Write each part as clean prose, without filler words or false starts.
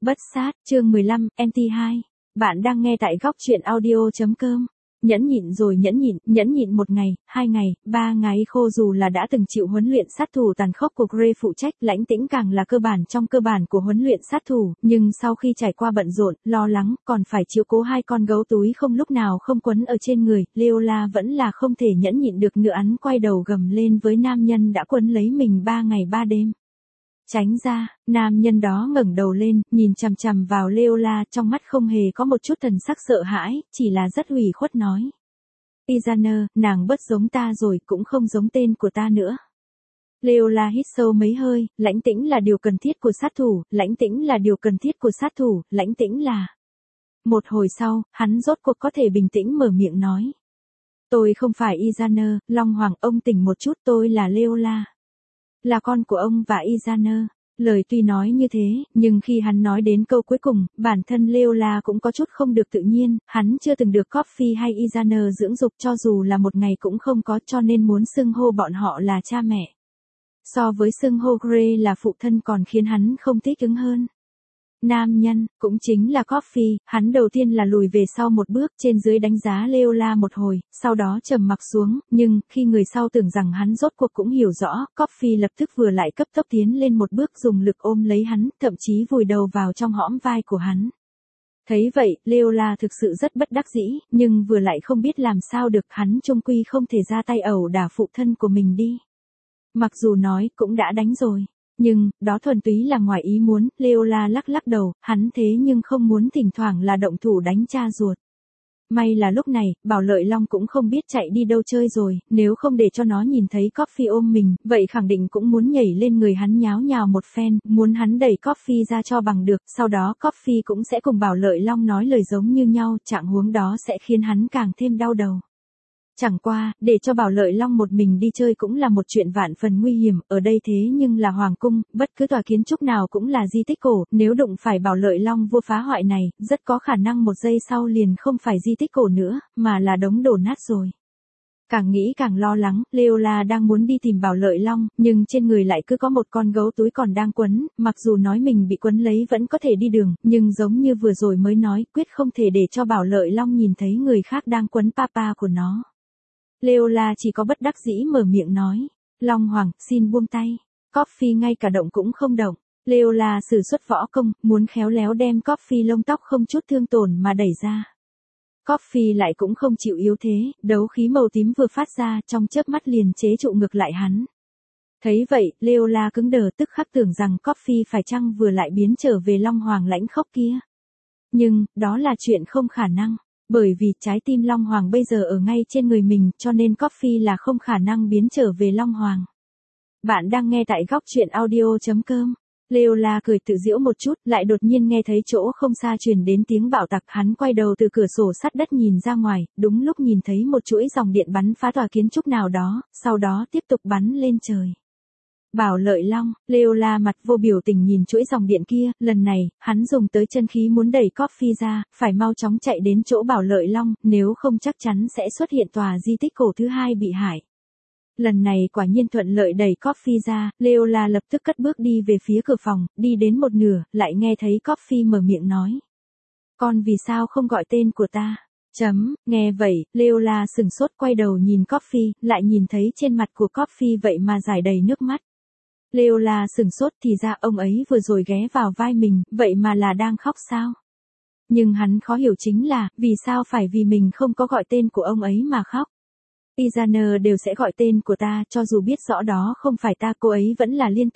Bất sát, chương 15, NT2. Bạn đang nghe tại góc truyện audio.com. Nhẫn nhịn rồi nhẫn nhịn 1 ngày, 2 ngày, 3 ngày khô dù là đã từng chịu huấn luyện sát thủ tàn khốc của Gray phụ trách, Lãnh Tĩnh càng là cơ bản trong cơ bản của huấn luyện sát thủ, nhưng sau khi trải qua bận rộn, lo lắng, còn phải chiếu cố 2 con gấu túi không lúc nào không quấn ở trên người, Leola vẫn là không thể nhẫn nhịn được nữa, hắn quay đầu gầm lên với nam nhân đã quấn lấy mình 3 ngày 3 đêm. Tránh ra, nam nhân đó ngẩng đầu lên, nhìn chằm chằm vào Leola, trong mắt không hề có một chút thần sắc sợ hãi, chỉ là rất ủy khuất nói. Izana, nàng bớt giống ta rồi, cũng không giống tên của ta nữa. Leola hít sâu mấy hơi, Lãnh Tĩnh là điều cần thiết của sát thủ, Lãnh Tĩnh là điều cần thiết của sát thủ, Lãnh Tĩnh là... Một hồi sau, hắn rốt cuộc có thể bình tĩnh mở miệng nói. Tôi không phải Izana, Long Hoàng, ông tỉnh một chút, tôi là Leola. Là con của ông và Izana. Lời tuy nói như thế, nhưng khi hắn nói đến câu cuối cùng, bản thân Leola cũng có chút không được tự nhiên, hắn chưa từng được Coffee hay Izana dưỡng dục, cho dù là 1 ngày cũng không có, cho nên muốn xưng hô bọn họ là cha mẹ. So với xưng hô Gray là phụ thân còn khiến hắn không thích ứng hơn. Nam nhân, cũng chính là Coffee, hắn đầu tiên là lùi về sau một bước, trên dưới đánh giá Leola một hồi, sau đó trầm mặc xuống, nhưng, khi người sau tưởng rằng hắn rốt cuộc cũng hiểu rõ, Coffee lập tức vừa lại cấp tốc tiến lên một bước, dùng lực ôm lấy hắn, thậm chí vùi đầu vào trong hõm vai của hắn. Thấy vậy, Leola thực sự rất bất đắc dĩ, nhưng vừa lại không biết làm sao được, hắn chung quy không thể ra tay ẩu đả phụ thân của mình đi. Mặc dù nói, cũng đã đánh rồi. Nhưng, đó thuần túy là ngoài ý muốn, Leola lắc lắc đầu, hắn thế nhưng không muốn thỉnh thoảng là động thủ đánh cha ruột. May là lúc này, Bảo Lợi Long cũng không biết chạy đi đâu chơi rồi, nếu không để cho nó nhìn thấy Coffee ôm mình, vậy khẳng định cũng muốn nhảy lên người hắn nháo nhào một phen, muốn hắn đẩy Coffee ra cho bằng được, sau đó Coffee cũng sẽ cùng Bảo Lợi Long nói lời giống như nhau, trạng huống đó sẽ khiến hắn càng thêm đau đầu. Chẳng qua, để cho Bảo Lợi Long một mình đi chơi cũng là một chuyện vạn phần nguy hiểm, ở đây thế nhưng là hoàng cung, bất cứ tòa kiến trúc nào cũng là di tích cổ, nếu đụng phải Bảo Lợi Long vua phá hoại này, rất có khả năng 1 giây sau liền không phải di tích cổ nữa, mà là đống đổ nát rồi. Càng nghĩ càng lo lắng, Leola đang muốn đi tìm Bảo Lợi Long, nhưng trên người lại cứ có một con gấu túi còn đang quấn, mặc dù nói mình bị quấn lấy vẫn có thể đi đường, nhưng giống như vừa rồi mới nói, quyết không thể để cho Bảo Lợi Long nhìn thấy người khác đang quấn papa của nó. Leola chỉ có bất đắc dĩ mở miệng nói. Long Hoàng, xin buông tay. Coffee ngay cả động cũng không động. Leola sử xuất võ công, muốn khéo léo đem Coffee lông tóc không chút thương tổn mà đẩy ra. Coffee lại cũng không chịu yếu thế, đấu khí màu tím vừa phát ra, trong chớp mắt liền chế trụ ngược lại hắn. Thấy vậy, Leola cứng đờ, tức khắc tưởng rằng Coffee phải chăng vừa lại biến trở về Long Hoàng lãnh khốc kia. Nhưng, đó là chuyện không khả năng. Bởi vì trái tim Long Hoàng bây giờ ở ngay trên người mình, cho nên Coffee là không khả năng biến trở về Long Hoàng. Bạn đang nghe tại góc truyện audio.com. Leola cười tự giễu một chút, lại đột nhiên nghe thấy chỗ không xa truyền đến tiếng bạo tạc, hắn quay đầu từ cửa sổ sắt đất nhìn ra ngoài, đúng lúc nhìn thấy một chuỗi dòng điện bắn phá tòa kiến trúc nào đó, sau đó tiếp tục bắn lên trời. Bảo Lợi Long, Leola mặt vô biểu tình nhìn chuỗi dòng điện kia, lần này, hắn dùng tới chân khí muốn đẩy Coffee ra, phải mau chóng chạy đến chỗ Bảo Lợi Long, nếu không chắc chắn sẽ xuất hiện tòa di tích cổ thứ 2 bị hại. Lần này quả nhiên thuận lợi đẩy Coffee ra, Leola lập tức cất bước đi về phía cửa phòng, đi đến một nửa, lại nghe thấy Coffee mở miệng nói. Con vì sao không gọi tên của ta? Nghe vậy, Leola sừng sốt quay đầu nhìn Coffee, lại nhìn thấy trên mặt của Coffee vậy mà rải đầy nước mắt. Leola sừng sốt, thì ra ông ấy vừa rồi ghé vào vai mình, vậy mà là đang khóc sao? Nhưng hắn khó hiểu chính là, vì sao phải vì mình không có gọi tên của ông ấy mà khóc? Izana đều sẽ gọi tên của ta, cho dù biết rõ đó không phải ta, cô ấy vẫn là liên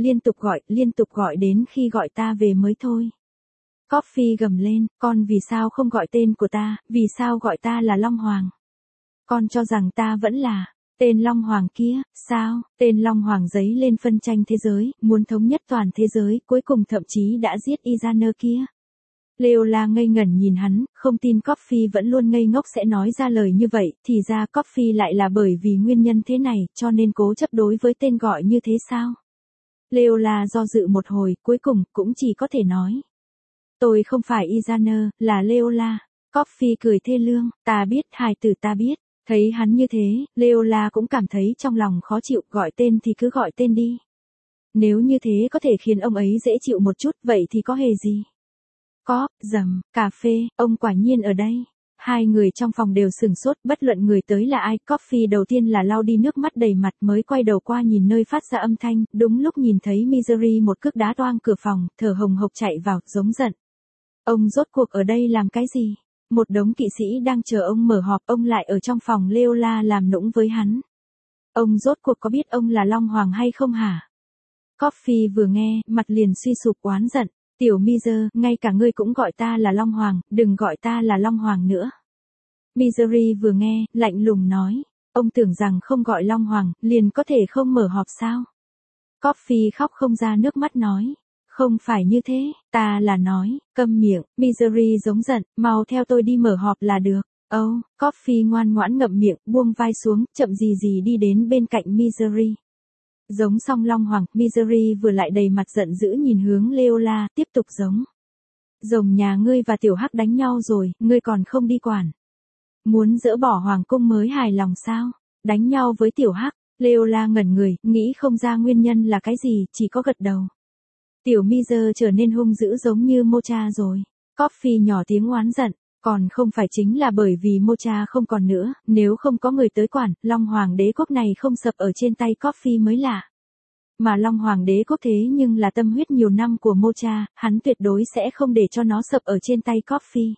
tục gọi đến khi gọi ta về mới thôi. Coffee gầm lên, con vì sao không gọi tên của ta, vì sao gọi ta là Long Hoàng? Con cho rằng ta vẫn là... Tên Long Hoàng kia, sao? Tên Long Hoàng giấy lên phân tranh thế giới, muốn thống nhất toàn thế giới, cuối cùng thậm chí đã giết Izana kia. Leola ngây ngẩn nhìn hắn, không tin Coffee vẫn luôn ngây ngốc sẽ nói ra lời như vậy, thì ra Coffee lại là bởi vì nguyên nhân thế này, cho nên cố chấp đối với tên gọi như thế sao? Leola do dự một hồi, cuối cùng, cũng chỉ có thể nói. Tôi không phải Izana, là Leola. Coffee cười thê lương, ta biết, hài tử ta biết. Thấy hắn như thế, Leola cũng cảm thấy trong lòng khó chịu, gọi tên thì cứ gọi tên đi. Nếu như thế có thể khiến ông ấy dễ chịu một chút, vậy thì có hề gì? Có, cà phê, ông quả nhiên ở đây. Hai người trong phòng đều sửng sốt, bất luận người tới là ai. Coffee đầu tiên là lau đi nước mắt đầy mặt mới quay đầu qua nhìn nơi phát ra âm thanh, đúng lúc nhìn thấy Misery một cước đá toang cửa phòng, thở hồng hộc chạy vào, giống giận. Ông rốt cuộc ở đây làm cái gì? Một đống kỵ sĩ đang chờ ông mở họp, ông lại ở trong phòng Leola làm nũng với hắn. Ông rốt cuộc có biết ông là Long Hoàng hay không hả? Coffee vừa nghe, mặt liền suy sụp oán giận. Tiểu Miser, ngay cả ngươi cũng gọi ta là Long Hoàng, đừng gọi ta là Long Hoàng nữa. Misery vừa nghe, lạnh lùng nói. Ông tưởng rằng không gọi Long Hoàng, liền có thể không mở họp sao? Coffee khóc không ra nước mắt nói. Không phải như thế, ta là nói, câm miệng. Misery giống giận, mau theo tôi đi mở họp là được. Coffee ngoan ngoãn ngậm miệng, buông vai xuống, chậm gì gì đi đến bên cạnh Misery. Giống xong Long Hoàng, Misery vừa lại đầy mặt giận dữ nhìn hướng Leola, tiếp tục giống. Rồng nhà ngươi và tiểu hắc đánh nhau rồi, ngươi còn không đi quản. Muốn dỡ bỏ hoàng cung mới hài lòng sao? Đánh nhau với tiểu hắc, Leola ngẩn người, nghĩ không ra nguyên nhân là cái gì, chỉ có gật đầu. Tiểu Miser trở nên hung dữ giống như Mocha rồi. Coffee nhỏ tiếng oán giận, còn không phải chính là bởi vì Mocha không còn nữa, nếu không có người tới quản, Long Hoàng đế quốc này không sập ở trên tay Coffee mới lạ. Mà Long Hoàng đế quốc thế nhưng là tâm huyết nhiều năm của Mocha, hắn tuyệt đối sẽ không để cho nó sập ở trên tay Coffee.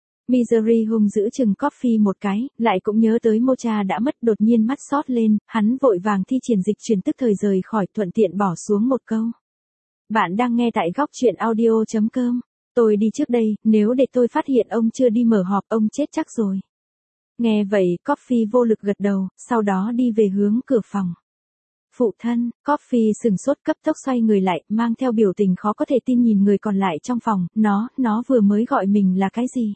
Misery hung giữ chừng Coffee một cái, lại cũng nhớ tới Mocha đã mất, đột nhiên mắt sót lên, hắn vội vàng thi triển dịch chuyển tức thời rời khỏi, thuận tiện bỏ xuống một câu. Bạn đang nghe tại góc truyện audio.com. Tôi đi trước đây, nếu để tôi phát hiện ông chưa đi mở họp, ông chết chắc rồi. Nghe vậy, Coffee vô lực gật đầu, sau đó đi về hướng cửa phòng. Phụ thân, Coffee sừng sốt cấp tốc xoay người lại, mang theo biểu tình khó có thể tin nhìn người còn lại trong phòng, nó vừa mới gọi mình là cái gì?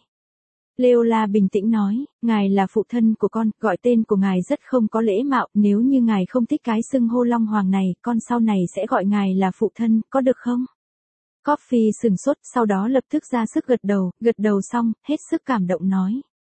Leola bình tĩnh nói, ngài là phụ thân của con, gọi tên của ngài rất không có lễ mạo, nếu như ngài không thích cái xưng hô Long Hoàng này, con sau này sẽ gọi ngài là phụ thân, có được không? Coffee sừng sốt, sau đó lập tức ra sức gật đầu xong, hết sức cảm động nói.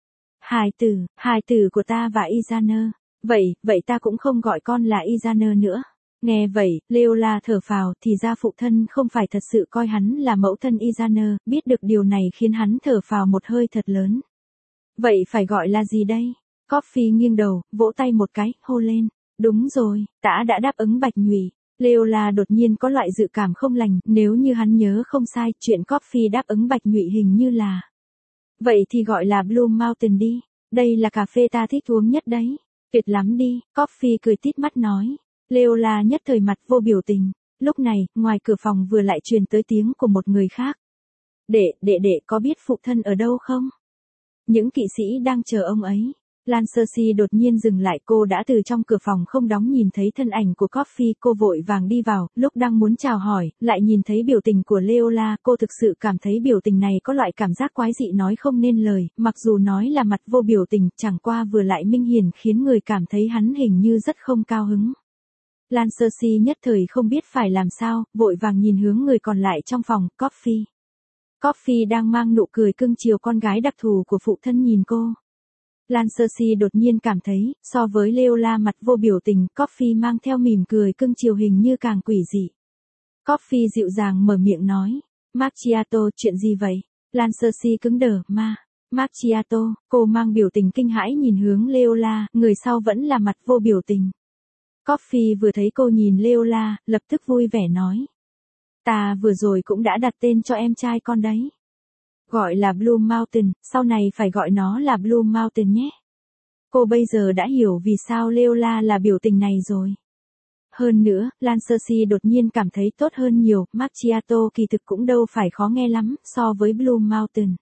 Hài tử của ta và Izana, vậy ta cũng không gọi con là Izana nữa. Nghe vậy, Leola thở phào, thì ra phụ thân không phải thật sự coi hắn là mẫu thân Izana, biết được điều này khiến hắn thở phào một hơi thật lớn. Vậy phải gọi là gì đây? Coffee nghiêng đầu, vỗ tay một cái, hô lên. Đúng rồi, ta đã đáp ứng Bạch Nhụy. Leola đột nhiên có loại dự cảm không lành, nếu như hắn nhớ không sai, chuyện Coffee đáp ứng Bạch Nhụy hình như là. Vậy thì gọi là Blue Mountain đi, đây là cà phê ta thích uống nhất đấy. Tuyệt lắm đi, Coffee cười tít mắt nói. Leola nhất thời mặt vô biểu tình. Lúc này, ngoài cửa phòng vừa lại truyền tới tiếng của một người khác. Đệ có biết phụ thân ở đâu không? Những kỵ sĩ đang chờ ông ấy. Lancersea đột nhiên dừng lại, cô đã từ trong cửa phòng không đóng nhìn thấy thân ảnh của Coffee, cô vội vàng đi vào, lúc đang muốn chào hỏi, lại nhìn thấy biểu tình của Leola, cô thực sự cảm thấy biểu tình này có loại cảm giác quái dị nói không nên lời, mặc dù nói là mặt vô biểu tình, chẳng qua vừa lại minh hiển khiến người cảm thấy hắn hình như rất không cao hứng. Lancersea nhất thời không biết phải làm sao, vội vàng nhìn hướng người còn lại trong phòng, Coffee. Coffee đang mang nụ cười cưng chiều con gái đặc thù của phụ thân nhìn cô. Lancersea đột nhiên cảm thấy, so với Leola mặt vô biểu tình, Coffee mang theo mỉm cười cưng chiều hình như càng quỷ dị. Coffee dịu dàng mở miệng nói, Macchiato, chuyện gì vậy? Lancersea cứng đờ, Macchiato, cô mang biểu tình kinh hãi nhìn hướng Leola, người sau vẫn là mặt vô biểu tình. Coffee vừa thấy cô nhìn Leola, lập tức vui vẻ nói. Ta vừa rồi cũng đã đặt tên cho em trai con đấy. Gọi là Blue Mountain, sau này phải gọi nó là Blue Mountain nhé. Cô bây giờ đã hiểu vì sao Leola là biểu tình này rồi. Hơn nữa, Lancersea đột nhiên cảm thấy tốt hơn nhiều, Macchiato kỳ thực cũng đâu phải khó nghe lắm, so với Blue Mountain.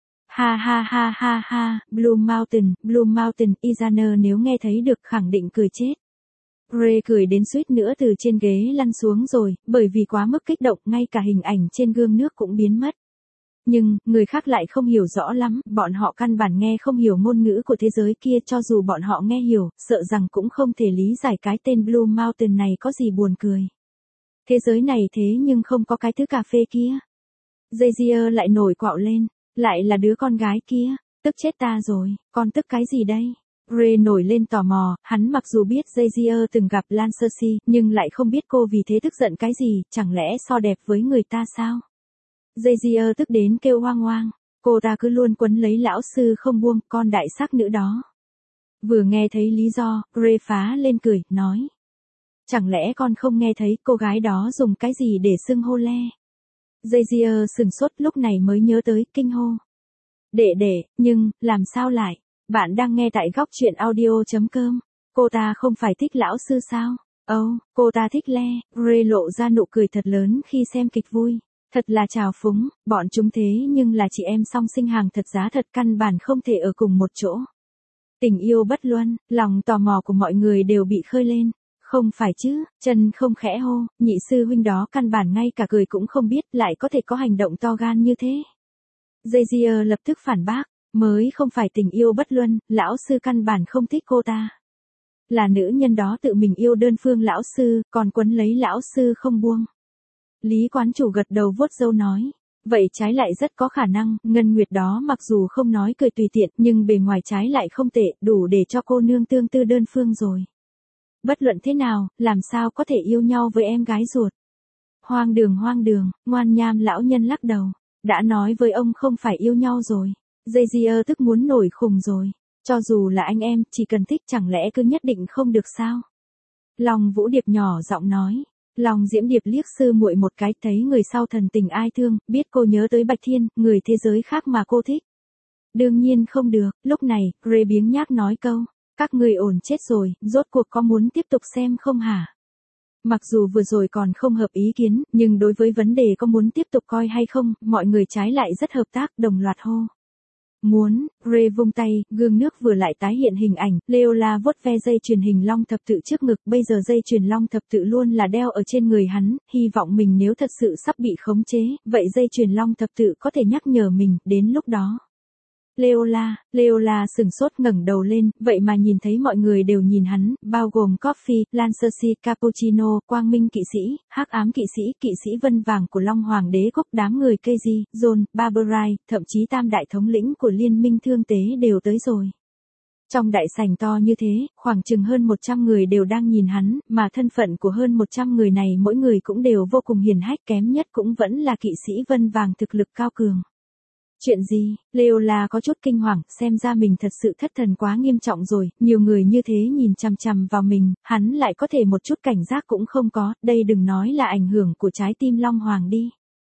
Ha, Blue Mountain, Izana nếu nghe thấy được khẳng định cười chết. Ray cười đến suýt nữa từ trên ghế lăn xuống rồi, bởi vì quá mức kích động, ngay cả hình ảnh trên gương nước cũng biến mất. Nhưng, người khác lại không hiểu rõ lắm, bọn họ căn bản nghe không hiểu ngôn ngữ của thế giới kia, cho dù bọn họ nghe hiểu, sợ rằng cũng không thể lý giải cái tên Blue Mountain này có gì buồn cười. Thế giới này thế nhưng không có cái thứ cà phê kia. Jazier lại nổi quạo lên, lại là đứa con gái kia, tức chết ta rồi, con tức cái gì đây? Ray nổi lên tò mò, hắn mặc dù biết Jazier từng gặp Lan Cersei, nhưng lại không biết cô vì thế tức giận cái gì, chẳng lẽ so đẹp với người ta sao? Jazier tức đến kêu hoang hoang, cô ta cứ luôn quấn lấy lão sư không buông, con đại sắc nữ đó. Vừa nghe thấy lý do, Ray phá lên cười, nói. Chẳng lẽ con không nghe thấy cô gái đó dùng cái gì để xưng hô le? Jazier sừng sốt lúc này mới nhớ tới, kinh hô. Đệ, nhưng, làm sao lại? Bạn đang nghe tại góc truyện audio.com. Cô ta không phải thích lão sư sao? Cô ta thích le. Ray lộ ra nụ cười thật lớn khi xem kịch vui. Thật là trào phúng, bọn chúng thế nhưng là chị em song sinh hàng thật giá thật, căn bản không thể ở cùng một chỗ. Tình yêu bất luân, lòng tò mò của mọi người đều bị khơi lên. Không phải chứ, chân không khẽ hô, nhị sư huynh đó căn bản ngay cả cười cũng không biết, lại có thể có hành động to gan như thế. Jazier lập tức phản bác, mới không phải tình yêu bất luân, lão sư căn bản không thích cô ta. Là nữ nhân đó tự mình yêu đơn phương lão sư, còn quấn lấy lão sư không buông. Lý quán chủ gật đầu vuốt râu nói, vậy trái lại rất có khả năng, Ngân Nguyệt đó mặc dù không nói cười tùy tiện, nhưng bề ngoài trái lại không tệ, đủ để cho cô nương tương tư đơn phương rồi. Bất luận thế nào, làm sao có thể yêu nhau với em gái ruột. Hoang đường, ngoan nham lão nhân lắc đầu. Đã nói với ông không phải yêu nhau rồi. Jazier tức muốn nổi khùng rồi. Cho dù là anh em, chỉ cần thích chẳng lẽ cứ nhất định không được sao? Long Vũ Điệp nhỏ giọng nói. Long Diễm Điệp liếc sư muội một cái, thấy người sau thần tình ai thương, biết cô nhớ tới Bạch Thiên, người thế giới khác mà cô thích. Đương nhiên không được, lúc này, Ray biếng nhác nói câu. Các người ổn chết rồi, rốt cuộc có muốn tiếp tục xem không hả? Mặc dù vừa rồi còn không hợp ý kiến, nhưng đối với vấn đề có muốn tiếp tục coi hay không, mọi người trái lại rất hợp tác, đồng loạt hô. Muốn, Ray vung tay, gương nước vừa lại tái hiện hình ảnh, Leola vuốt ve dây chuyền hình long thập tự trước ngực, bây giờ dây chuyền long thập tự luôn là đeo ở trên người hắn, hy vọng mình nếu thật sự sắp bị khống chế, vậy dây chuyền long thập tự có thể nhắc nhở mình, đến lúc đó. Leola sừng sốt ngẩng đầu lên, vậy mà nhìn thấy mọi người đều nhìn hắn, bao gồm Coffee, Lan Cersei, Cappuccino, Quang Minh kỵ sĩ, Hắc ám kỵ sĩ vân vàng của Long Hoàng đế quốc, đám người Keiji, Jon, Barberai, thậm chí tam đại thống lĩnh của liên minh thương tế đều tới rồi. Trong đại sảnh to như thế, khoảng chừng hơn 100 người đều đang nhìn hắn, mà thân phận của hơn 100 người này mỗi người cũng đều vô cùng hiển hách, kém nhất cũng vẫn là kỵ sĩ vân vàng thực lực cao cường. Chuyện gì? Leola có chút kinh hoàng, xem ra mình thật sự thất thần quá nghiêm trọng rồi, nhiều người như thế nhìn chằm chằm vào mình, hắn lại có thể một chút cảnh giác cũng không có, đây đừng nói là ảnh hưởng của trái tim Long Hoàng đi.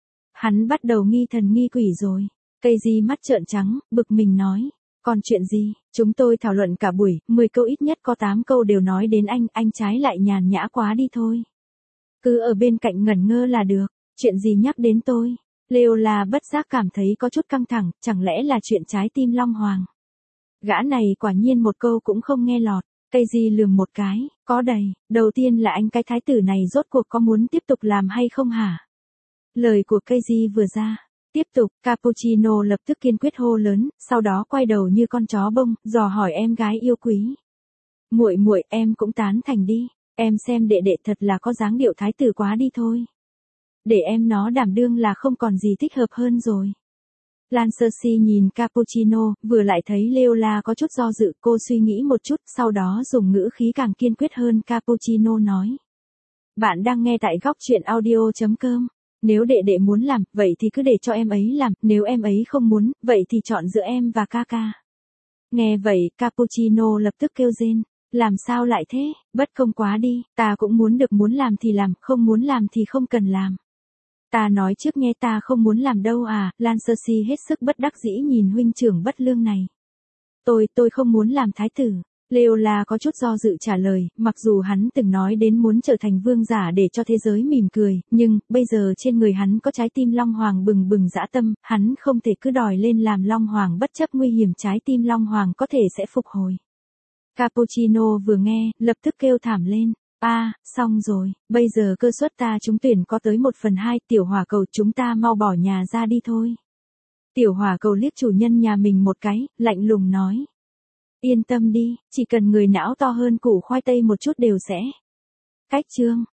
Hắn bắt đầu nghi thần nghi quỷ rồi. Keiji mắt trợn trắng, bực mình nói. Còn chuyện gì? Chúng tôi thảo luận cả buổi, 10 câu ít nhất có 8 câu đều nói đến anh trái lại nhàn nhã quá đi thôi. Cứ ở bên cạnh ngẩn ngơ là được, chuyện gì nhắc đến tôi? Leola bất giác cảm thấy có chút căng thẳng, chẳng lẽ là chuyện trái tim Long Hoàng. Gã này quả nhiên một câu cũng không nghe lọt, Keiji lườm một cái, có đầy, đầu tiên là anh cái thái tử này rốt cuộc có muốn tiếp tục làm hay không hả? Lời của Keiji vừa ra, tiếp tục, Cappuccino lập tức kiên quyết hô lớn, sau đó quay đầu như con chó bông, dò hỏi em gái yêu quý. Muội, em cũng tán thành đi, em xem đệ thật là có dáng điệu thái tử quá đi thôi. Để em nó đảm đương là không còn gì thích hợp hơn rồi. Lan Cersei nhìn Cappuccino, vừa lại thấy Leola có chút do dự, cô suy nghĩ một chút, sau đó dùng ngữ khí càng kiên quyết hơn. Cappuccino nói. Bạn đang nghe tại góc truyện audio.com. Nếu đệ muốn làm, vậy thì cứ để cho em ấy làm, nếu em ấy không muốn, vậy thì chọn giữa em và ca. Nghe vậy, Cappuccino lập tức kêu rên. Làm sao lại thế, bất công quá đi, ta cũng muốn được, muốn làm thì làm, không muốn làm thì không cần làm. Ta nói trước nghe, ta không muốn làm đâu à, Lan Cersei hết sức bất đắc dĩ nhìn huynh trưởng bất lương này. Tôi không muốn làm thái tử. Leola có chút do dự trả lời, mặc dù hắn từng nói đến muốn trở thành vương giả để cho thế giới mỉm cười, nhưng, bây giờ trên người hắn có trái tim Long Hoàng bừng bừng dã tâm, hắn không thể cứ đòi lên làm Long Hoàng bất chấp nguy hiểm trái tim Long Hoàng có thể sẽ phục hồi. Cappuccino vừa nghe, lập tức kêu thảm lên. Xong rồi, bây giờ cơ suất ta trúng tuyển có tới 1/2, Tiểu Hỏa Cầu chúng ta mau bỏ nhà ra đi thôi. Tiểu Hỏa Cầu liếc chủ nhân nhà mình một cái, lạnh lùng nói. Yên tâm đi, chỉ cần người não to hơn củ khoai tây một chút đều sẽ. Cách chương.